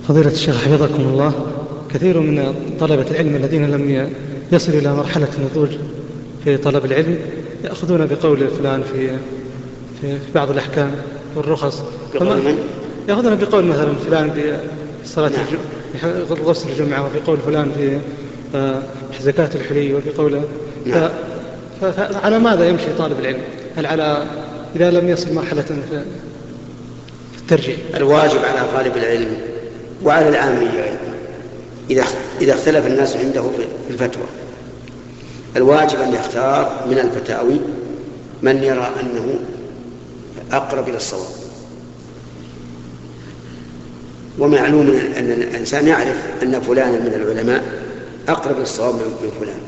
فضيلة الشيخ حفظكم الله، كثير من طلبة العلم الذين لم يصلوا إلى مرحلة النضوج في طلب العلم يأخذون بقول فلان في بعض الأحكام والرخص. بقول من؟ يأخذون بقول مثلا فلان في صلاة غسل الجمعة، وبقول فلان في زكاة الحلي، وبقول فعلى ماذا يمشي طالب العلم؟ هل على إذا لم يصل مرحلة في الترجيح؟ الواجب على طالب العلم وعلى العامية أيضا إذا اختلف الناس عنده في الفتوى، الواجب أن يختار من الفتاوي من يرى أنه أقرب إلى الصواب. ومعلوم أن الإنسان يعرف أن فلانا من العلماء أقرب إلى الصواب من فلان،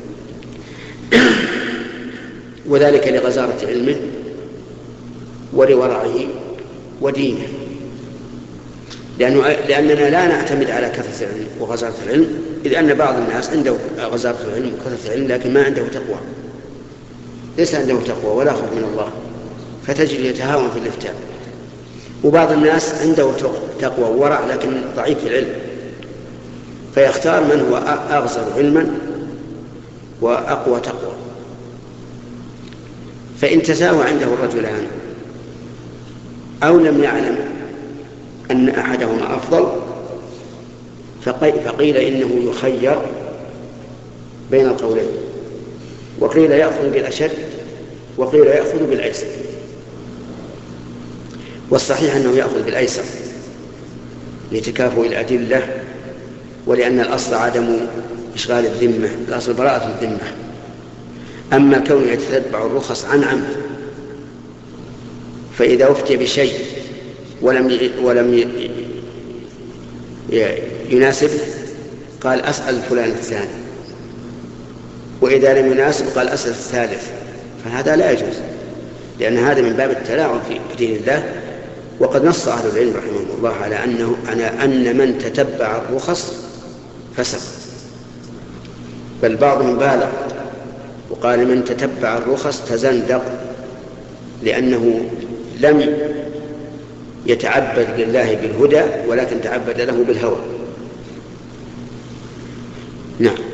وذلك لغزارة علمه ولورعه ودينه، لأننا لا نعتمد على كثرة العلم وغزارة العلم، إذ أن بعض الناس عنده غزارة العلم وكثرة العلم لكن ما عنده تقوى، ليس عنده تقوى ولا خوف من الله، فتجد يتهاون في الإفتاء. وبعض الناس عنده تقوى وورع لكن ضعيف في العلم، فيختار من هو أغزر علما وأقوى تقوى. فإن تساوى عنده الرجلان أو لم يعلم أن أحدهما أفضل فقيل إنه يخير بين القولين، وقيل يأخذ بالأشد وقيل يأخذ بالأيسر، والصحيح أنه يأخذ بالأيسر لتكافؤ الأدلة، ولأن الأصل عدم إشغال الذمة، الأصل براءة الذمة. أما كونه يتتبع الرخص عن عمد، فإذا أفتي بشيء ولم يناسب قال أسأل فلان الثاني، وإذا لم يناسب قال أسأل الثالث، فهذا لا يجوز، لأن هذا من باب التلاعب في دين الله. وقد نص أهل العلم رحمهم الله على أن من تتبع الرخص فسق، بل بعضهم بالغ وقال من تتبع الرخص تزندق، لأنه لم يتعبد لله بالهدى ولكن تعبد له بالهوى. نعم.